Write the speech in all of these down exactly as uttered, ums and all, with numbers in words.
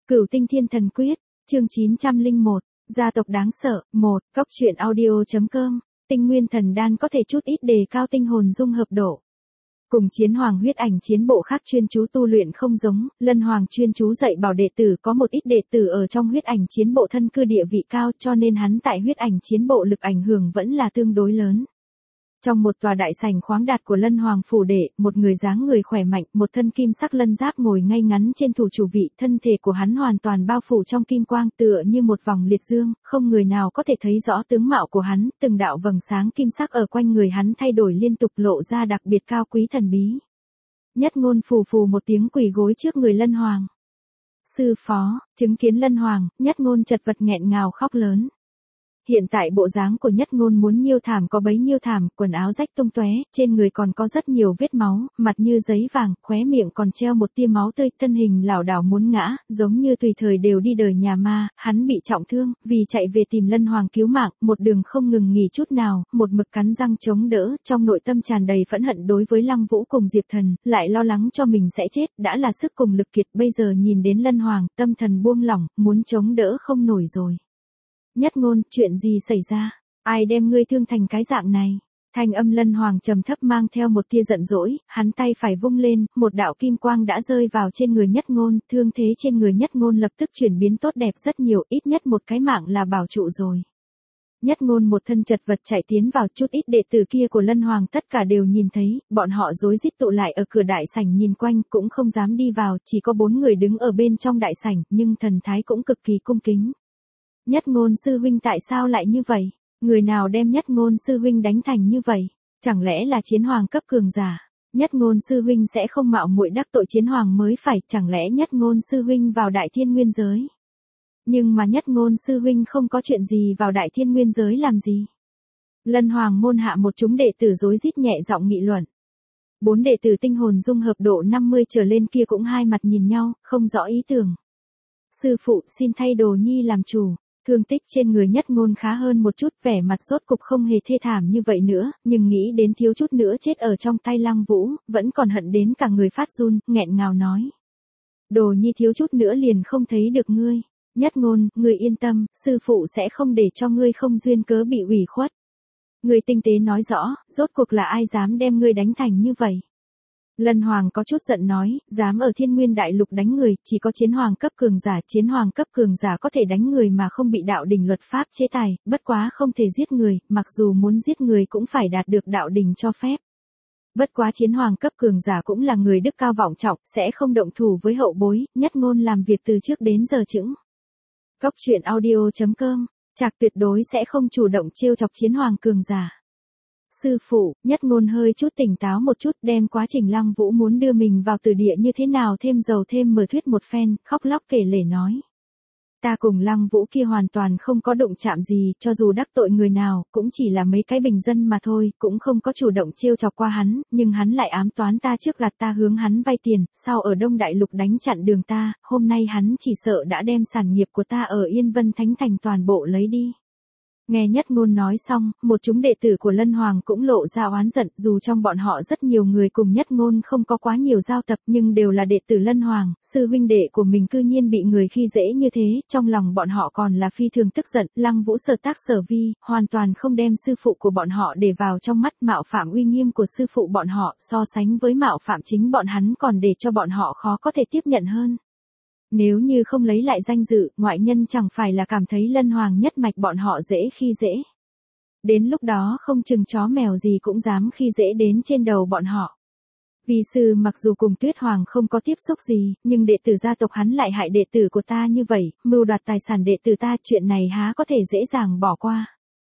Cửu Tinh Thiên Thần Quyết, chương chín trăm lẻ một, gia tộc đáng sợ, một, Cốc truyện audio.com, tinh nguyên thần đan có thể chút ít đề cao tinh hồn dung hợp độ. Cùng chiến hoàng huyết ảnh chiến bộ khác chuyên chú tu luyện không giống, Lân Hoàng chuyên chú dạy bảo đệ tử, có một ít đệ tử ở trong huyết ảnh chiến bộ thân cư địa vị cao, cho nên hắn tại huyết ảnh chiến bộ lực ảnh hưởng vẫn là tương đối lớn. Trong một tòa đại sảnh khoáng đạt của Lân Hoàng phủ đệ, một người dáng người khỏe mạnh, một thân kim sắc lân giáp ngồi ngay ngắn trên thủ chủ vị, thân thể của hắn hoàn toàn bao phủ trong kim quang, tựa như một vòng liệt dương, không người nào có thể thấy rõ tướng mạo của hắn, từng đạo vầng sáng kim sắc ở quanh người hắn thay đổi liên tục, lộ ra đặc biệt cao quý thần bí. Nhất Ngôn phù phù một tiếng quỳ gối trước người Lân Hoàng. Sư phó, chứng kiến Lân Hoàng, Nhất Ngôn chật vật nghẹn ngào khóc lớn. Hiện tại bộ dáng của Nhất Ngôn muốn nhiêu thảm có bấy nhiêu thảm, quần áo rách tung tóe, trên người còn có rất nhiều vết máu, mặt như giấy vàng, khóe miệng còn treo một tia máu tươi, thân hình lảo đảo muốn ngã, giống như tùy thời đều đi đời nhà ma. Hắn bị trọng thương, vì chạy về tìm Lân Hoàng cứu mạng, một đường không ngừng nghỉ chút nào, một mực cắn răng chống đỡ, trong nội tâm tràn đầy phẫn hận đối với Lăng Vũ cùng Diệp Thần, lại lo lắng cho mình sẽ chết, đã là sức cùng lực kiệt, bây giờ nhìn đến Lân Hoàng, tâm thần buông lỏng, muốn chống đỡ không nổi rồi. Nhất Ngôn, chuyện gì xảy ra? Ai đem ngươi thương thành cái dạng này? Thanh âm Lân Hoàng trầm thấp mang theo một tia giận dỗi, hắn tay phải vung lên, một đạo kim quang đã rơi vào trên người Nhất Ngôn, thương thế trên người Nhất Ngôn lập tức chuyển biến tốt đẹp rất nhiều, ít nhất một cái mạng là bảo trụ rồi. Nhất Ngôn một thân chật vật chạy tiến vào, chút ít đệ tử kia của Lân Hoàng tất cả đều nhìn thấy, bọn họ rối rít tụ lại ở cửa đại sảnh nhìn quanh, cũng không dám đi vào, chỉ có bốn người đứng ở bên trong đại sảnh, nhưng thần thái cũng cực kỳ cung kính. Nhất Ngôn sư huynh tại sao lại như vậy? Người nào đem Nhất Ngôn sư huynh đánh thành như vậy? Chẳng lẽ là chiến hoàng cấp cường giả? Nhất Ngôn sư huynh sẽ không mạo muội đắc tội chiến hoàng mới phải, chẳng lẽ Nhất Ngôn sư huynh vào đại thiên nguyên giới? Nhưng mà Nhất Ngôn sư huynh không có chuyện gì vào đại thiên nguyên giới làm gì? Lân Hoàng môn hạ một chúng đệ tử rối rít nhẹ giọng nghị luận. Bốn đệ tử tinh hồn dung hợp độ năm mươi trở lên kia cũng hai mặt nhìn nhau, không rõ ý tưởng. Sư phụ, xin thay Đồ Nhi làm chủ. Thương tích trên người Nhất Ngôn khá hơn một chút, vẻ mặt rốt cục không hề thê thảm như vậy nữa, nhưng nghĩ đến thiếu chút nữa chết ở trong tay Lăng Vũ, vẫn còn hận đến cả người phát run, nghẹn ngào nói. Đồ Nhi thiếu chút nữa liền không thấy được ngươi. Nhất Ngôn, ngươi yên tâm, sư phụ sẽ không để cho ngươi không duyên cớ bị ủy khuất. Ngươi tinh tế nói rõ, rốt cuộc là ai dám đem ngươi đánh thành như vậy? Lân Hoàng có chút giận nói, dám ở Thiên Nguyên Đại Lục đánh người, chỉ có chiến hoàng cấp cường giả, chiến hoàng cấp cường giả có thể đánh người mà không bị đạo đình luật pháp chế tài, bất quá không thể giết người, mặc dù muốn giết người cũng phải đạt được đạo đình cho phép. Bất quá chiến hoàng cấp cường giả cũng là người đức cao vọng trọng, sẽ không động thủ với hậu bối, Nhất Ngôn làm việc từ trước đến giờ chững. Cốc truyện audio.com, Trạc tuyệt đối sẽ không chủ động trêu chọc chiến hoàng cường giả. Sư phụ, Nhất Ngôn hơi chút tỉnh táo một chút, đem quá trình Lăng Vũ muốn đưa mình vào tử địa như thế nào thêm dầu thêm mỡ thuyết một phen, khóc lóc kể lể nói. Ta cùng Lăng Vũ kia hoàn toàn không có đụng chạm gì, cho dù đắc tội người nào, cũng chỉ là mấy cái bình dân mà thôi, cũng không có chủ động trêu chọc qua hắn, nhưng hắn lại ám toán ta trước gạt ta hướng hắn vay tiền, sau ở Đông Đại Lục đánh chặn đường ta, hôm nay hắn chỉ sợ đã đem sản nghiệp của ta ở Yên Vân Thánh Thành toàn bộ lấy đi. Nghe Nhất Ngôn nói xong, một chúng đệ tử của Lân Hoàng cũng lộ ra oán giận, dù trong bọn họ rất nhiều người cùng Nhất Ngôn không có quá nhiều giao tập nhưng đều là đệ tử Lân Hoàng, sư huynh đệ của mình cư nhiên bị người khi dễ như thế, trong lòng bọn họ còn là phi thường tức giận, Lăng Vũ sở tác sở vi, hoàn toàn không đem sư phụ của bọn họ để vào trong mắt, mạo phạm uy nghiêm của sư phụ bọn họ, so sánh với mạo phạm chính bọn hắn còn để cho bọn họ khó có thể tiếp nhận hơn. Nếu như không lấy lại danh dự, ngoại nhân chẳng phải là cảm thấy Lân Hoàng nhất mạch bọn họ dễ khi dễ. Đến lúc đó không chừng chó mèo gì cũng dám khi dễ đến trên đầu bọn họ. Vi sư mặc dù cùng Tuyết Hoàng không có tiếp xúc gì, nhưng đệ tử gia tộc hắn lại hại đệ tử của ta như vậy, mưu đoạt tài sản đệ tử ta, chuyện này há có thể dễ dàng bỏ qua.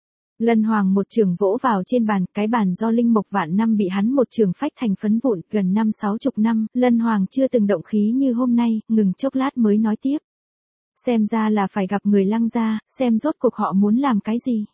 Lân Hoàng một trường vỗ vào trên bàn, cái bàn do linh mộc vạn năm bị hắn một trường phách thành phấn vụn, gần năm sáu chục năm, Lân Hoàng chưa từng động khí như hôm nay, ngừng chốc lát mới nói tiếp. Xem ra là phải gặp người Lăng gia, xem rốt cuộc họ muốn làm cái gì.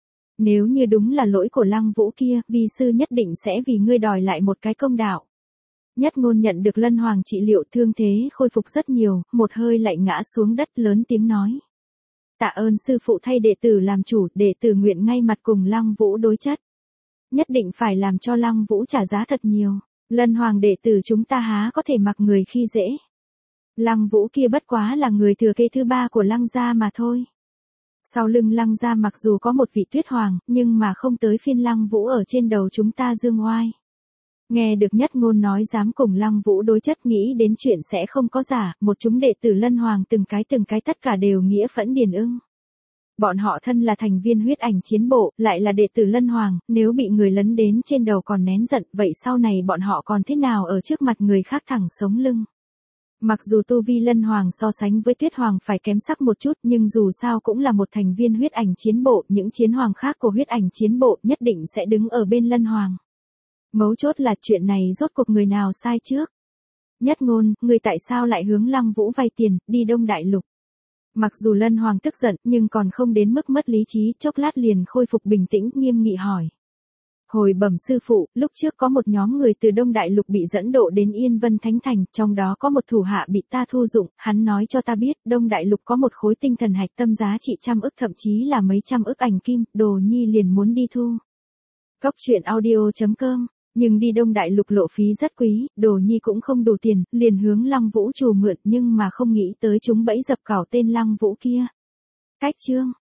Nếu như đúng là lỗi của Lăng Vũ kia, vi sư nhất định sẽ vì ngươi đòi lại một cái công đạo. Nhất Ngôn nhận được Lân Hoàng trị liệu, thương thế khôi phục rất nhiều, một hơi lại ngã xuống đất lớn tiếng nói. Tạ ơn sư phụ thay đệ tử làm chủ, đệ tử nguyện ngay mặt cùng Lăng Vũ đối chất. Nhất định phải làm cho Lăng Vũ trả giá thật nhiều. Lân Hoàng đệ tử chúng ta há có thể mặc người khi dễ. Lăng Vũ kia bất quá là người thừa kế thứ ba của Lăng gia mà thôi. Sau lưng Lăng gia mặc dù có một vị Tuyết Hoàng, nhưng mà không tới phiên Lăng Vũ ở trên đầu chúng ta dương oai. Nghe được Nhất Ngôn nói dám cùng Lăng Vũ đối chất, nghĩ đến chuyện sẽ không có giả, một chúng đệ tử Lân Hoàng từng cái từng cái tất cả đều nghĩa phẫn điền ưng. Bọn họ thân là thành viên huyết ảnh chiến bộ, lại là đệ tử Lân Hoàng, nếu bị người lấn đến trên đầu còn nén giận, vậy sau này bọn họ còn thế nào ở trước mặt người khác thẳng sống lưng. Mặc dù tu vi Lân Hoàng so sánh với Tuyết Hoàng phải kém sắc một chút, nhưng dù sao cũng là một thành viên huyết ảnh chiến bộ, những chiến hoàng khác của huyết ảnh chiến bộ nhất định sẽ đứng ở bên Lân Hoàng. Mấu chốt là chuyện này rốt cuộc người nào sai trước. Nhất Ngôn, người tại sao lại hướng Lăng Vũ vay tiền, đi Đông Đại Lục? Mặc dù Lân Hoàng tức giận, nhưng còn không đến mức mất lý trí, chốc lát liền khôi phục bình tĩnh, nghiêm nghị hỏi. Hồi bẩm sư phụ, lúc trước có một nhóm người từ Đông Đại Lục bị dẫn độ đến Yên Vân Thánh Thành, trong đó có một thủ hạ bị ta thu dụng, hắn nói cho ta biết, Đông Đại Lục có một khối tinh thần hạch tâm giá trị trăm ức thậm chí là mấy trăm ức ảnh kim, Đồ Nhi liền muốn đi thu. Cốc truyện audio chấm com. Nhưng đi Đông Đại Lục lộ phí rất quý, Đồ Nhi cũng không đủ tiền, liền hướng Lăng Vũ trù mượn, nhưng mà không nghĩ tới chúng bẫy dập cỏ tên Lăng Vũ kia. Cách chương